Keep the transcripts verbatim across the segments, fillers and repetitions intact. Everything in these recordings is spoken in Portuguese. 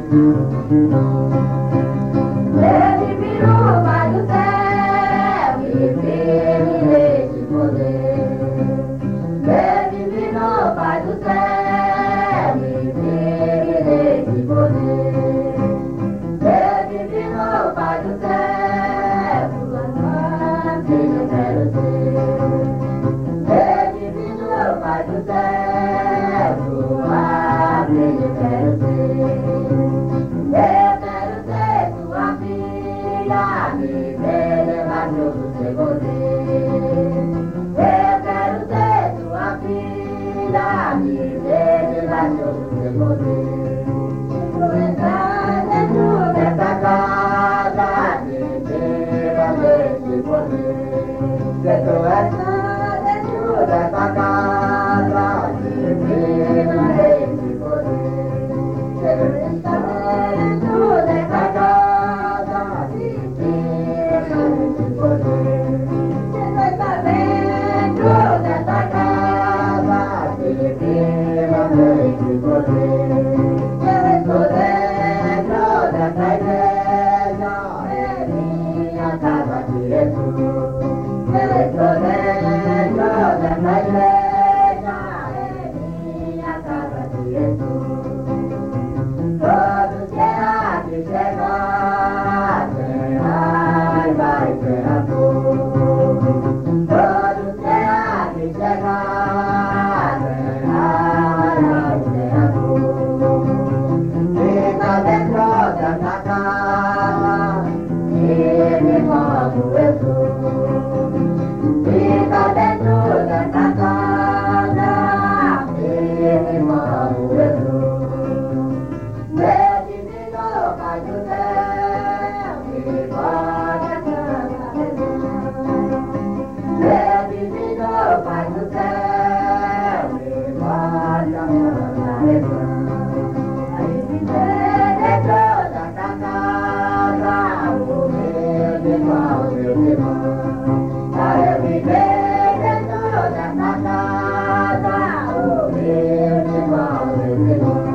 Ele virou Pai do céu e firme neste poder. Ele virou Pai do céu e firme neste poder. Ele virou Pai do céu, tua mãe eu quero ser. Ele virou Pai do céu, tua mãe eu quero ser. Eu quero ser tua filha, me levar todo o seu poder. Eu quero ser tua filha, me levar todo o seu poder. Vou entrar dentro dessa casa, me tira desse poder. Quero entrar dentro dessa casa, me tira desse poder. Quero entrar dentro dessa casa, me tira desse poder. Quero estar dentro dessa casa, me tira desse poder. Eu estou dentro dessa igreja, é minha casa de Jesus. Eu estou dentro dessa igreja, é minha casa de Jesus. Todos que aqui chegar, sem raiva e sem amor. Todos que aqui chegar, sem raiva e sem amor. Fica dentro dessa casa, firme como eu sou. Fica dentro dessa casa, firme como eu sou. Meu divino Pai do céu, me pode a santa rezar. Meu divino Pai do céu, me pode a santa rezar. Aí viver dentro dessa casa, o meu irmão, meu irmão. Para eu viver dentro dessa casa, o meu irmão, meu irmão.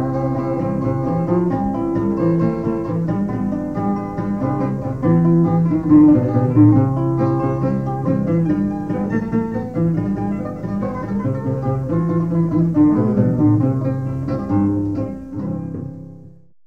Thank you.